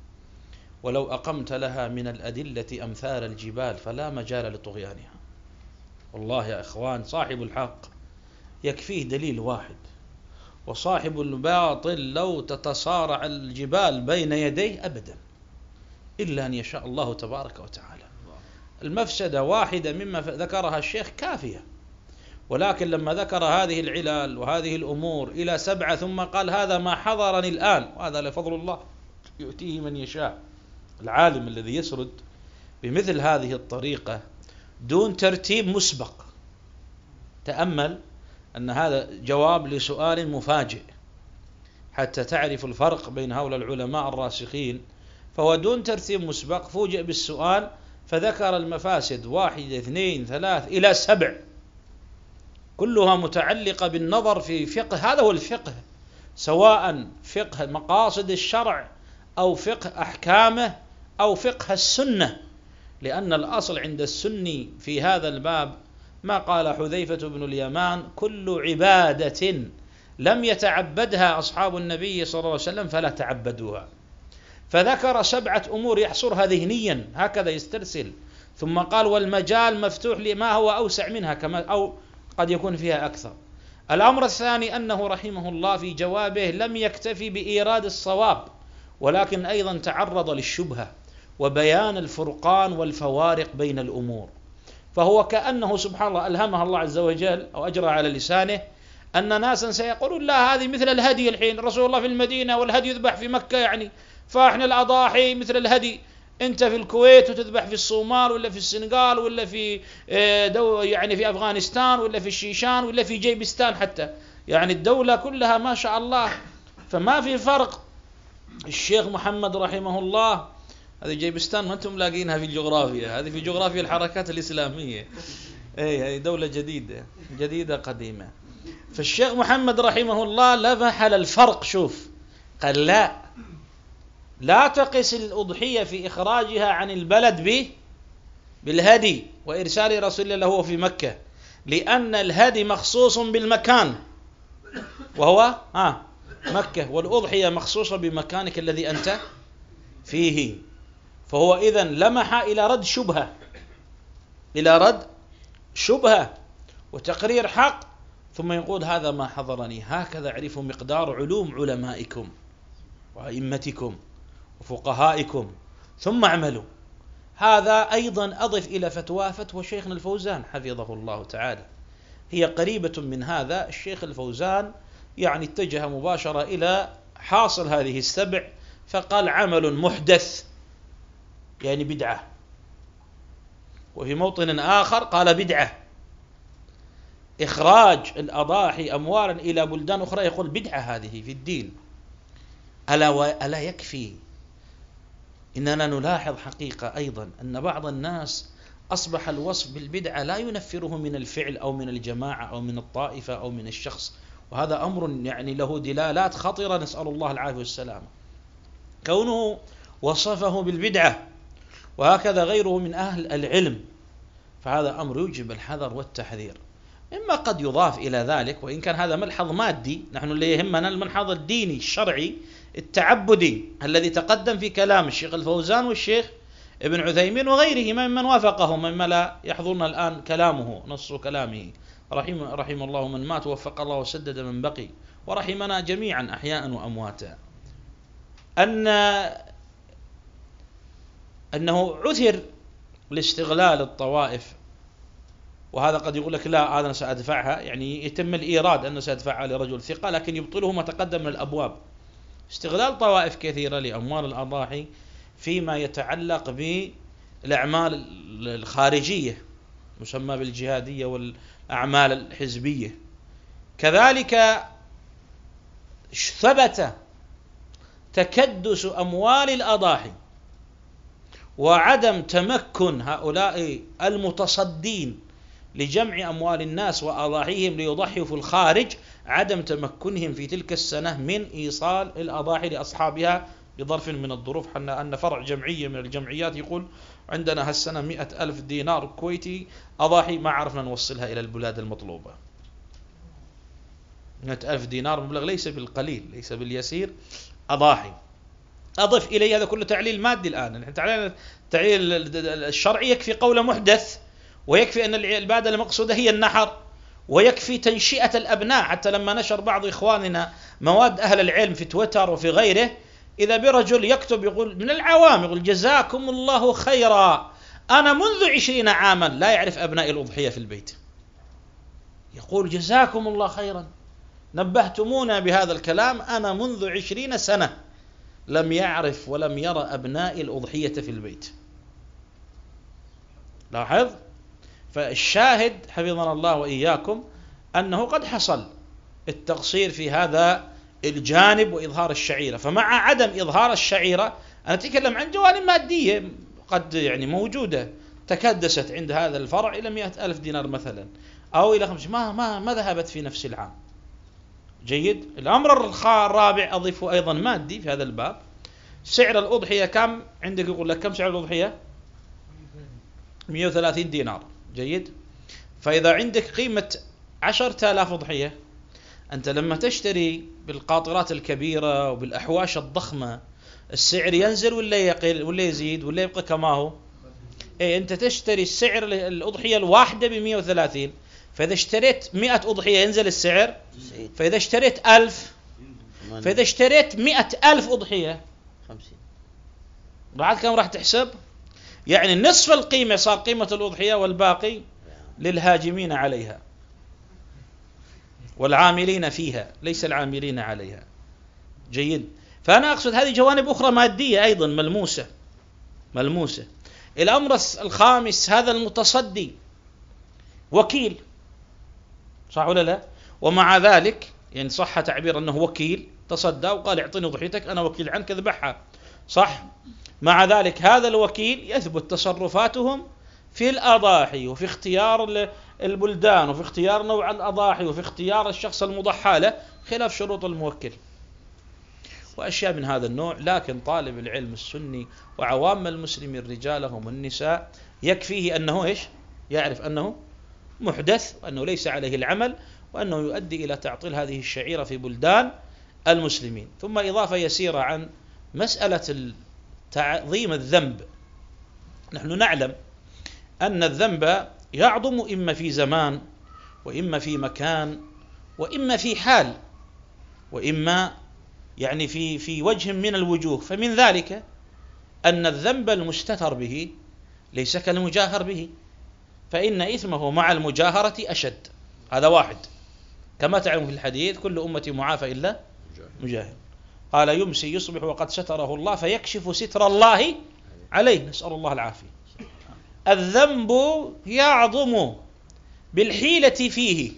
ولو أقمت لها من الأدلة أمثال الجبال فلا مجال لطغيانها. والله يا إخوان، صاحب الحق يكفيه دليل واحد، وصاحب الباطل لو تتصارع الجبال بين يديه أبدا إلا أن يشاء الله تبارك وتعالى. المفسدة واحدة مما ذكرها الشيخ كافية، ولكن لما ذكر هذه العلل وهذه الأمور إلى سبعة ثم قال: هذا ما حضرني الآن، وهذا لفضل الله يؤتيه من يشاء. العالم الذي يسرد بمثل هذه الطريقة دون ترتيب مسبق، تأمل أن هذا جواب لسؤال مفاجئ حتى تعرف الفرق بين هؤلاء العلماء الراسخين. فهو دون ترتيب مسبق فوجئ بالسؤال فذكر المفاسد واحد اثنين ثلاث إلى سبع، كلها متعلقة بالنظر في فقه. هذا هو الفقه، سواء فقه مقاصد الشرع أو فقه أحكامه أو فقه السنة، لأن الأصل عند السني في هذا الباب ما قال حذيفة بن اليمان: كل عبادة لم يتعبدها أصحاب النبي صلى الله عليه وسلم فلا تعبدوها. فذكر سبعة أمور يحصرها ذهنيا هكذا يسترسل، ثم قال: والمجال مفتوح لما هو أوسع منها كما أو قد يكون فيها أكثر. الأمر الثاني أنه رحمه الله في جوابه لم يكتفي بإيراد الصواب، ولكن أيضا تعرض للشبهة وبيان الفرقان والفوارق بين الأمور. فهو كأنه سبحان الله ألهمها الله عز وجل أو أجرى على لسانه أن ناسا سيقولون: لا، هذه مثل الهدي الحين، رسول الله في المدينة والهدي يذبح في مكة، يعني فاحنا الأضاحي مثل الهدي، أنت في الكويت وتذبح في الصومال ولا في السنغال ولا في دو يعني في أفغانستان ولا في الشيشان ولا في جيبستان، حتى يعني الدولة كلها ما شاء الله، فما في فرق. الشيخ محمد رحمه الله، هذه جيبستان ما أنتم لاقينها في الجغرافيا، هذه في جغرافيا الحركات الإسلامية، أي هذه دولة جديدة جديدة قديمة. فالشيخ محمد رحمه الله لمح للفرق، شوف قال: لا لا تقس الأضحية في إخراجها عن البلد به بالهدي وإرسال رسول الله وهو في مكة، لأن الهدي مخصوص بالمكان وهو آه مكة، والأضحية مخصوصة بمكانك الذي أنت فيه. فهو إذن لمح إلى رد شبهة، إلى رد شبهة وتقرير حق، ثم يقول هذا ما حضرني. هكذا اعرفوا مقدار علوم علمائكم وأئمتكم وفقهائكم ثم اعملوا. هذا أيضا أضف إلى فتوى فتوى شيخنا الفوزان حفظه الله تعالى، هي قريبة من هذا. الشيخ الفوزان يعني اتجه مباشرة إلى حاصل هذه السبع، فقال عمل محدث يعني بدعة، وفي موطن آخر قال بدعة إخراج الأضاحي أموالا إلى بلدان أخرى، يقول بدعة هذه في الدين. ألا, وألا يكفي إننا نلاحظ حقيقة أيضا أن بعض الناس أصبح الوصف بالبدعة لا ينفره من الفعل أو من الجماعة أو من الطائفة أو من الشخص، وهذا أمر يعني له دلالات خطيرة، نسأل الله العافية والسلامة. كونه وصفه بالبدعة وهكذا غيره من أهل العلم، فهذا أمر يوجب الحذر والتحذير. إما قد يضاف إلى ذلك، وإن كان هذا ملحظ مادي، نحن اللي يهمنا الملحظ الديني الشرعي التعبدي الذي تقدم في كلام الشيخ الفوزان والشيخ ابن عثيمين وغيرهما ممن وافقهم، مما لا يحضرنا الآن كلامه نص كلامه، رحم, رحم الله من مات ووفق الله وسدد من بقي، ورحمنا جميعا أحياء وأمواتا. أن أنه عثر لاستغلال الطوائف، وهذا قد يقول لك لا هذا سأدفعها، يعني يتم الإيراد أنه سأدفعها لرجل ثقة، لكن يبطله ما تقدم من الأبواب. استغلال طوائف كثيرة لأموال الأضاحي فيما يتعلق بالأعمال الخارجية مسمى بالجهادية والأعمال الحزبية. كذلك ثبت تكدس أموال الأضاحي وعدم تمكن هؤلاء المتصدين لجمع أموال الناس وأضاحيهم ليضحوا في الخارج، عدم تمكنهم في تلك السنة من إيصال الأضاحي لأصحابها بظرف من الظروف. حنا أن فرع جمعية من الجمعيات يقول عندنا هالسنة مئة ألف دينار كويتي أضاحي ما عرفنا نوصلها إلى البلاد المطلوبة. مئة ألف دينار مبلغ ليس بالقليل، ليس باليسير أضاحي. أضف إليه هذا كله تعليل مادي الآن، التعليل الشرعي يكفي قول محدث، ويكفي أن العبادة المقصودة هي النحر، ويكفي تنشئة الأبناء. حتى لما نشر بعض إخواننا مواد أهل العلم في تويتر وفي غيره، إذا برجل يكتب يقول من العوام يقول جزاكم الله خيرا، أنا منذ عشرين عاما لا يعرف أبناء الأضحية في البيت، يقول جزاكم الله خيرا نبهتمونا بهذا الكلام، أنا منذ عشرين سنة لم يعرف ولم يرى أبناء الأضحية في البيت. لاحظ. فالشاهد حفظنا الله وإياكم أنه قد حصل التقصير في هذا الجانب وإظهار الشعيرة. فمع عدم إظهار الشعيرة أنا أتكلم عن جوانب مادية قد يعني موجودة، تكدست عند هذا الفرع إلى مئة ألف دينار مثلا أو إلى خمسة، ما ما ما ذهبت في نفس العام. جيد. الأمر الرابع أضيفه أيضا مادي في هذا الباب، سعر الأضحية كم عندك؟ يقول لك كم سعر الأضحية؟ مئة وثلاثين دينار. جيد. فإذا عندك قيمة عشرة آلاف أضحية، أنت لما تشتري بالقاطرات الكبيرة وبالأحواش الضخمة السعر ينزل ولا يقل ولا يزيد ولا يبقى كما هو؟ إيه، أنت تشتري السعر الأضحية الواحدة بمئة وثلاثين، فإذا اشتريت مئة أضحية ينزل السعر، فإذا اشتريت ألف، فإذا اشتريت مئة ألف أضحية خمسين، بعد كم راح تحسب؟ يعني نصف القيمة صار قيمة الأضحية، والباقي للهاجمين عليها والعاملين فيها، ليس العاملين عليها. جيد. فأنا أقصد هذه جوانب أخرى مادية أيضا ملموسة ملموسة. الأمر الخامس، هذا المتصدي وكيل، صح ولا لا؟ ومع ذلك يعني صح تعبير أنه وكيل، تصدى وقال اعطني ضحيتك أنا وكيل عنك اذبحها، صح؟ مع ذلك هذا الوكيل يثبت تصرفاتهم في الأضاحي وفي اختيار البلدان وفي اختيار نوع الأضاحي وفي اختيار الشخص المضحى له خلاف شروط الموكل وأشياء من هذا النوع. لكن طالب العلم السني وعوام المسلمين رجالهم والنساء يكفيه أنه إيش؟ يعرف أنه محدث وأنه ليس عليه العمل وأنه يؤدي إلى تعطيل هذه الشعيرة في بلدان المسلمين. ثم إضافة يسيرة عن مسألة تعظيم الذنب. نحن نعلم أن الذنب يعظم إما في زمان وإما في مكان وإما في حال وإما يعني في في وجه من الوجوه. فمن ذلك أن الذنب المستتر به ليس كالمجاهر به، فإن إثمه مع المجاهرة أشد. هذا واحد، كما تعلم في الحديث كل أمتي معافى إلا مجاهر. قال يمسي يصبح وقد ستره الله فيكشف ستر الله عليه، نسأل الله العافية. الذنب يعظم بالحيلة فيه.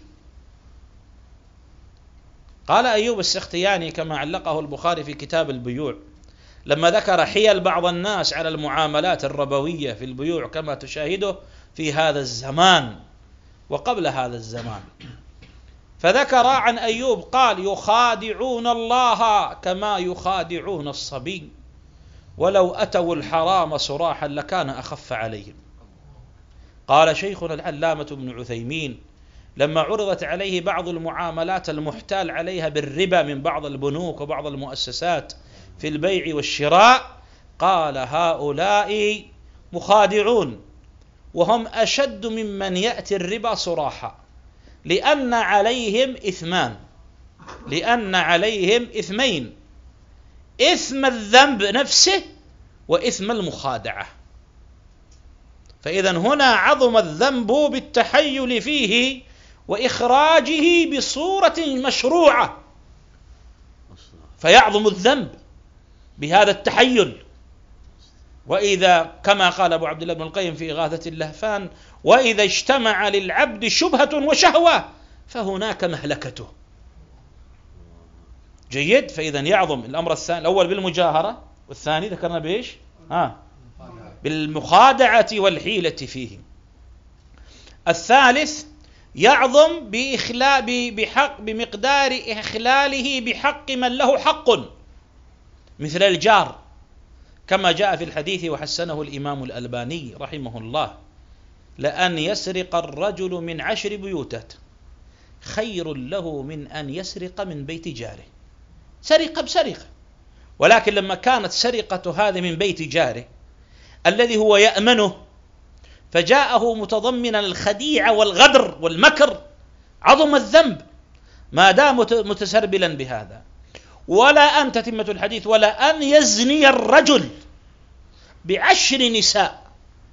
قال أيوب السختياني كما علقه البخاري في كتاب البيوع لما ذكر حيل بعض الناس على المعاملات الربوية في البيوع كما تشاهده في هذا الزمان وقبل هذا الزمان، فذكر عن أيوب قال يخادعون الله كما يخادعون الصبي ولو أتوا الحرام صراحا لكان أخف عليهم. قال شيخنا العلامة ابن عثيمين لما عرضت عليه بعض المعاملات المحتال عليها بالربا من بعض البنوك وبعض المؤسسات في البيع والشراء قال هؤلاء مخادعون وهم أشد ممن يأتي الربا صراحة، لأن عليهم إثمان، لأن عليهم إثمين، إثم الذنب نفسه وإثم المخادعة. فإذا هنا عظم الذنب بالتحيل فيه وإخراجه بصورة مشروعة، فيعظم الذنب بهذا التحيل. وإذا كما قال أبو عبد الله بن القيم في إغاثة اللهفان وإذا اجتمع للعبد شبهة وشهوة فهناك مهلكته. جيد. فإذا يعظم الأمر الثاني، الأول بالمجاهرة والثاني ذكرنا بإيش؟ آه بالمخادعة والحيلة فيه. الثالث يعظم بإخلاء بحق بمقدار إخلاله بحق من له حق مثل الجار كما جاء في الحديث وحسنه الإمام الألباني رحمه الله لأن يسرق الرجل من عشر بيوتات خير له من أن يسرق من بيت جاره. سرقة بسرقة، ولكن لما كانت سرقة هذه من بيت جاره الذي هو يأمنه فجاءه متضمنا الخديعة والغدر والمكر عظم الذنب ما دام متسربلا بهذا. ولا أن تتمة الحديث ولا أن يزني الرجل بعشر نساء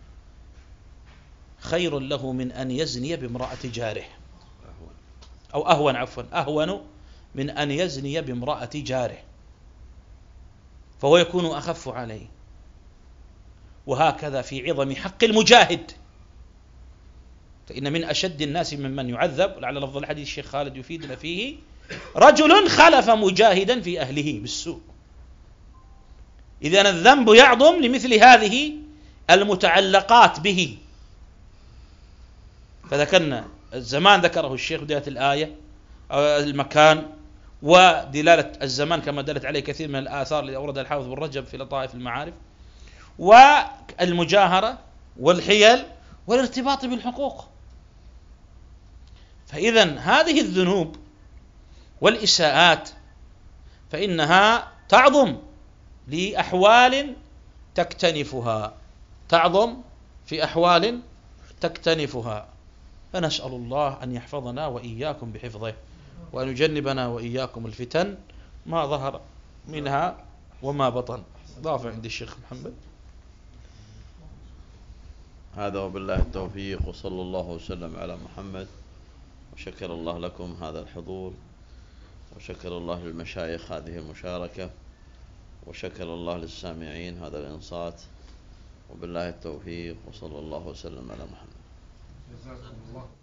خير له من أن يزني بامرأة جاره، أو أهون عفوا أهون من أن يزني بامرأة جاره، فهو يكون أخف عليه. وهكذا في عظم حق المجاهد، فإن من أشد الناس ممن يعذب لعل لفظ الحديث الشيخ خالد يفيدنا فيه رجل خلف مجاهدا في أهله بالسوء. إذن الذنب يعظم لمثل هذه المتعلقات به. فذكرنا الزمان ذكره الشيخ بداية الآية، المكان ودلالة الزمان كما دلت عليه كثير من الآثار التي أوردها الحافظ بن رجب في لطائف المعارف، والمجاهرة والحيل والارتباط بالحقوق. فإذا هذه الذنوب والإساءات فإنها تعظم لأحوال تكتنفها، تعظم في أحوال تكتنفها. فنسأل الله أن يحفظنا وإياكم بحفظه وأن يجنبنا وإياكم الفتن ما ظهر منها وما بطن. ضاف عند الشيخ محمد. هذا وبالله التوفيق، وصلى الله وسلم على محمد. وشكر الله لكم هذا الحضور، وشكر الله للمشايخ هذه المشاركة، وشكر الله للسامعين هذا الإنصات. وبالله التوفيق، وصلى الله وسلم على محمد.